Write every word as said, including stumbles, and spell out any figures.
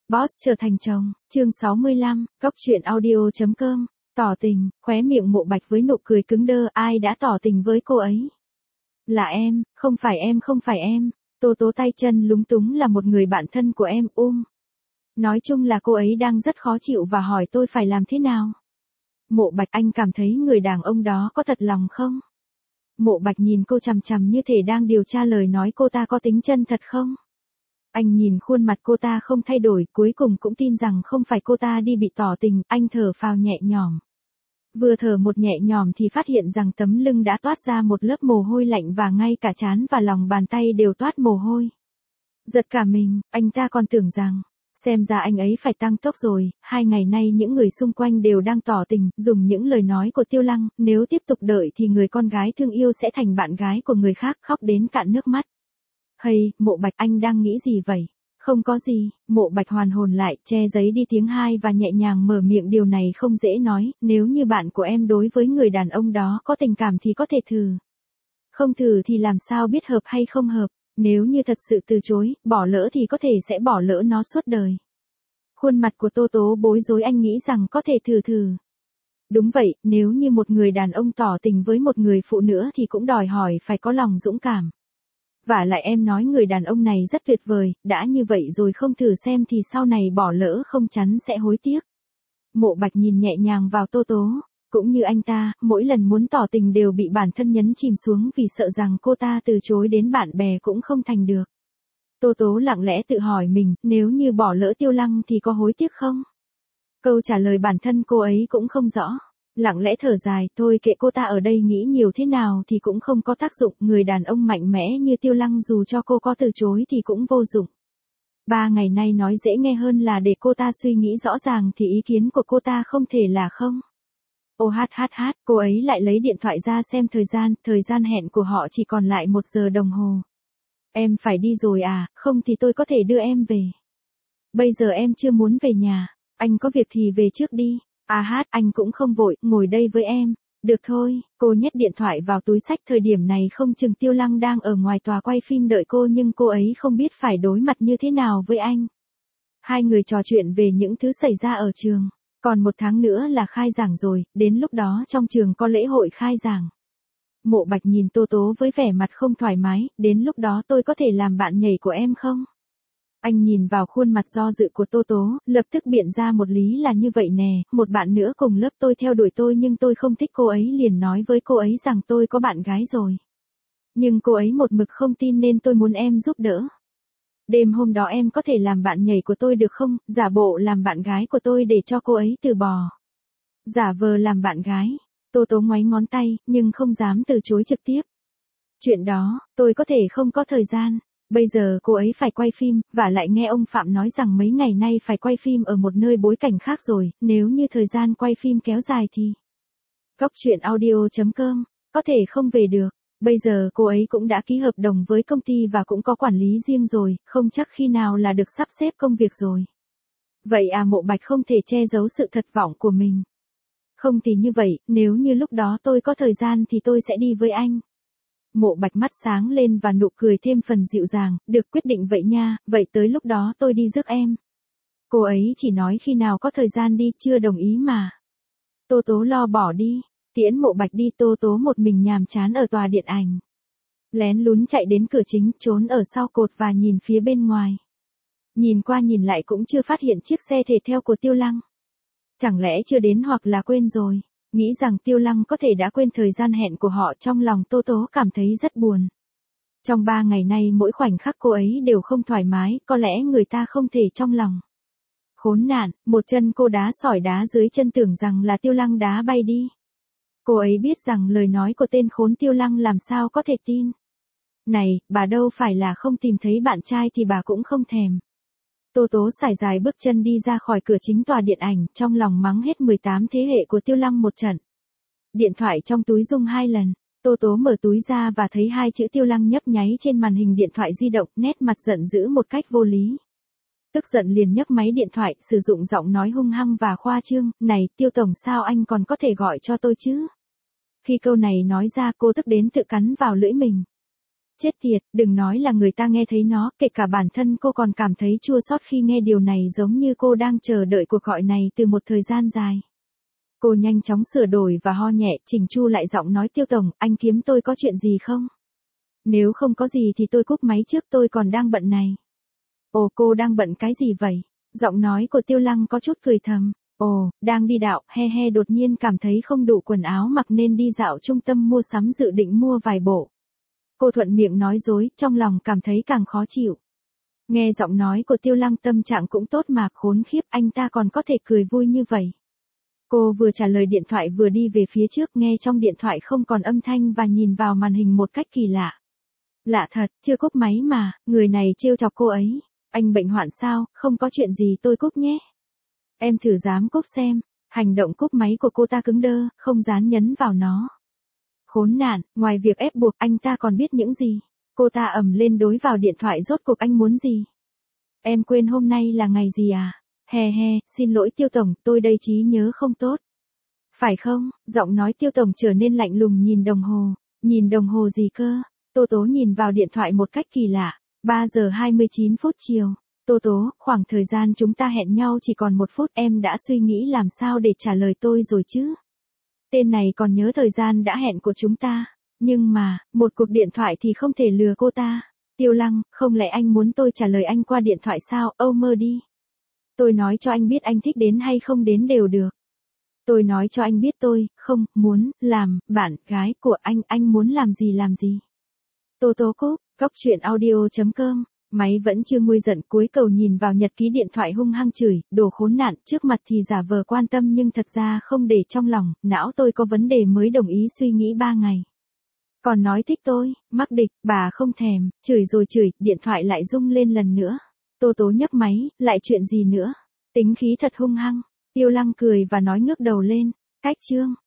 Boss trở thành chồng, chương sáu mươi lăm, Cốc truyện audio.com, tỏ tình, khóe miệng Mộ Bạch với nụ cười cứng đơ, ai đã tỏ tình với cô ấy? Là em, không phải em không phải em, Tô Tố tay chân lúng túng là một người bạn thân của em, um. Nói chung là cô ấy đang rất khó chịu và hỏi tôi phải làm thế nào. Mộ Bạch, anh cảm thấy người đàn ông đó có thật lòng không? Mộ Bạch nhìn cô chằm chằm như thể đang điều tra lời nói cô ta có tính chân thật không? Anh nhìn khuôn mặt cô ta không thay đổi, cuối cùng cũng tin rằng không phải cô ta đi bị tỏ tình, anh thở phào nhẹ nhõm. Vừa thở một nhẹ nhõm thì phát hiện rằng tấm lưng đã toát ra một lớp mồ hôi lạnh và ngay cả trán và lòng bàn tay đều toát mồ hôi. Giật cả mình, anh ta còn tưởng rằng, xem ra anh ấy phải tăng tốc rồi, hai ngày nay những người xung quanh đều đang tỏ tình, dùng những lời nói của Tiêu Lăng, nếu tiếp tục đợi thì người con gái thương yêu sẽ thành bạn gái của người khác, khóc đến cạn nước mắt. Hay, Mộ Bạch, anh đang nghĩ gì vậy? Không có gì, Mộ Bạch hoàn hồn lại, che giấy đi tiếng hai và nhẹ nhàng mở miệng, điều này không dễ nói, nếu như bạn của em đối với người đàn ông đó có tình cảm thì có thể thử. Không thử thì làm sao biết hợp hay không hợp, nếu như thật sự từ chối, bỏ lỡ thì có thể sẽ bỏ lỡ nó suốt đời. Khuôn mặt của Tô Tố bối rối, anh nghĩ rằng có thể thử thử. Đúng vậy, nếu như một người đàn ông tỏ tình với một người phụ nữ thì cũng đòi hỏi phải có lòng dũng cảm. Vả lại em nói người đàn ông này rất tuyệt vời, đã như vậy rồi không thử xem thì sau này bỏ lỡ không chắn sẽ hối tiếc. Mộ Bạch nhìn nhẹ nhàng vào Tô Tố, cũng như anh ta, mỗi lần muốn tỏ tình đều bị bản thân nhấn chìm xuống vì sợ rằng cô ta từ chối đến bạn bè cũng không thành được. Tô Tố lặng lẽ tự hỏi mình, nếu như bỏ lỡ Tiêu Lăng thì có hối tiếc không? Câu trả lời bản thân cô ấy cũng không rõ. Lặng lẽ thở dài, thôi kệ cô ta ở đây nghĩ nhiều thế nào thì cũng không có tác dụng, người đàn ông mạnh mẽ như Tiêu Lăng dù cho cô có từ chối thì cũng vô dụng. Ba ngày nay nói dễ nghe hơn là để cô ta suy nghĩ rõ ràng thì ý kiến của cô ta không thể là không. Ô hát hát hát, cô ấy lại lấy điện thoại ra xem thời gian, thời gian hẹn của họ chỉ còn lại một giờ đồng hồ. Em phải đi rồi à, không thì tôi có thể đưa em về. Bây giờ em chưa muốn về nhà, anh có việc thì về trước đi. À hát, anh cũng không vội, ngồi đây với em. Được thôi, cô nhét điện thoại vào túi xách, thời điểm này không chừng Tiêu Lăng đang ở ngoài tòa quay phim đợi cô nhưng cô ấy không biết phải đối mặt như thế nào với anh. Hai người trò chuyện về những thứ xảy ra ở trường. Còn một tháng nữa là khai giảng rồi, đến lúc đó trong trường có lễ hội khai giảng. Mộ Bạch nhìn Tô Tố với vẻ mặt không thoải mái, đến lúc đó tôi có thể làm bạn nhảy của em không? Anh nhìn vào khuôn mặt do dự của Tô Tố, lập tức biện ra một lý là như vậy nè, một bạn nữa cùng lớp tôi theo đuổi tôi nhưng tôi không thích cô ấy, liền nói với cô ấy rằng tôi có bạn gái rồi. Nhưng cô ấy một mực không tin nên tôi muốn em giúp đỡ. Đêm hôm đó em có thể làm bạn nhảy của tôi được không, giả bộ làm bạn gái của tôi để cho cô ấy từ bỏ. Giả vờ làm bạn gái, Tô Tố ngoáy ngón tay, nhưng không dám từ chối trực tiếp. Chuyện đó, tôi có thể không có thời gian. Bây giờ cô ấy phải quay phim, và lại nghe ông Phạm nói rằng mấy ngày nay phải quay phim ở một nơi bối cảnh khác rồi, nếu như thời gian quay phim kéo dài thì... Cốc truyện audio.com, có thể không về được. Bây giờ cô ấy cũng đã ký hợp đồng với công ty và cũng có quản lý riêng rồi, không chắc khi nào là được sắp xếp công việc rồi. Vậy à, Mộ Bạch không thể che giấu sự thất vọng của mình. Không thì như vậy, nếu như lúc đó tôi có thời gian thì tôi sẽ đi với anh. Mộ Bạch mắt sáng lên và nụ cười thêm phần dịu dàng, được, quyết định vậy nha, vậy tới lúc đó tôi đi rước em. Cô ấy chỉ nói khi nào có thời gian đi, chưa đồng ý mà. Tô Tố lo bỏ đi, tiễn Mộ Bạch đi, Tô Tố một mình nhàm chán ở tòa điện ảnh. Lén lún chạy đến cửa chính, trốn ở sau cột và nhìn phía bên ngoài. Nhìn qua nhìn lại cũng chưa phát hiện chiếc xe thể thao của Tiêu Lăng. Chẳng lẽ chưa đến hoặc là quên rồi? Nghĩ rằng Tiêu Lăng có thể đã quên thời gian hẹn của họ, trong lòng Tô Tố cảm thấy rất buồn. Trong ba ngày nay mỗi khoảnh khắc cô ấy đều không thoải mái, có lẽ người ta không thể trong lòng. Khốn nạn, một chân cô đá sỏi đá dưới chân, tưởng rằng là Tiêu Lăng đá bay đi. Cô ấy biết rằng lời nói của tên khốn Tiêu Lăng làm sao có thể tin. Này, bà đâu phải là không tìm thấy bạn trai thì bà cũng không thèm. Tô Tố sải dài bước chân đi ra khỏi cửa chính tòa điện ảnh, trong lòng mắng hết mười tám thế hệ của Tiêu Lăng một trận. Điện thoại trong túi rung hai lần, Tô Tố mở túi ra và thấy hai chữ Tiêu Lăng nhấp nháy trên màn hình điện thoại di động, nét mặt giận dữ một cách vô lý. Tức giận liền nhấc máy điện thoại, sử dụng giọng nói hung hăng và khoa trương, này, Tiêu Tổng, sao anh còn có thể gọi cho tôi chứ? Khi câu này nói ra cô tức đến tự cắn vào lưỡi mình. Chết tiệt, đừng nói là người ta nghe thấy nó, kể cả bản thân cô còn cảm thấy chua xót khi nghe điều này, giống như cô đang chờ đợi cuộc gọi này từ một thời gian dài. Cô nhanh chóng sửa đổi và ho nhẹ, chỉnh chu lại giọng nói, Tiêu tổng, anh kiếm tôi có chuyện gì không? Nếu không có gì thì tôi cúp máy trước, tôi còn đang bận này. Ồ, cô đang bận cái gì vậy? Giọng nói của Tiêu Lăng có chút cười thầm. Ồ, đang đi dạo, he he, đột nhiên cảm thấy không đủ quần áo mặc nên đi dạo trung tâm mua sắm, dự định mua vài bộ. Cô thuận miệng nói dối, trong lòng cảm thấy càng khó chịu. Nghe giọng nói của Tiêu Lăng tâm trạng cũng tốt mà, khốn khiếp, anh ta còn có thể cười vui như vậy. Cô vừa trả lời điện thoại vừa đi về phía trước, nghe trong điện thoại không còn âm thanh và nhìn vào màn hình một cách kỳ lạ. Lạ thật, chưa cúp máy mà, người này trêu chọc cô ấy. Anh bệnh hoạn sao, không có chuyện gì, tôi cúp nhé. Em thử dám cúp xem. Hành động cúp máy của cô ta cứng đơ, không dám nhấn vào nó. Khốn nạn, ngoài việc ép buộc anh ta còn biết những gì. Cô ta ầm lên đối vào điện thoại, rốt cuộc anh muốn gì? Em quên hôm nay là ngày gì à? He he, xin lỗi Tiêu tổng, tôi đây trí nhớ không tốt. Phải không? Giọng nói Tiêu tổng trở nên lạnh lùng, nhìn đồng hồ. Nhìn đồng hồ gì cơ? Tô Tố nhìn vào điện thoại một cách kỳ lạ. ba giờ hai mươi chín phút chiều. Tô Tố, khoảng thời gian chúng ta hẹn nhau chỉ còn một phút, em đã suy nghĩ làm sao để trả lời tôi rồi chứ? Tên này còn nhớ thời gian đã hẹn của chúng ta. Nhưng mà, một cuộc điện thoại thì không thể lừa cô ta. Tiêu Lăng, không lẽ anh muốn tôi trả lời anh qua điện thoại sao? Âu mơ đi. Tôi nói cho anh biết anh thích đến hay không đến đều được. Tôi nói cho anh biết tôi, không, muốn, làm, bạn, gái của anh, anh muốn làm gì làm gì. Tô Tố cúp, góc chuyện audio chấm com. Máy vẫn chưa nguôi giận, cuối cầu nhìn vào nhật ký điện thoại hung hăng chửi, đồ khốn nạn, trước mặt thì giả vờ quan tâm nhưng thật ra không để trong lòng, não tôi có vấn đề mới đồng ý suy nghĩ ba ngày. Còn nói thích tôi, mắc địch, bà không thèm, chửi rồi chửi, điện thoại lại rung lên lần nữa. Tô Tố nhấc máy, lại chuyện gì nữa? Tính khí thật hung hăng. Tiêu Lăng cười và nói ngước đầu lên, cách chương.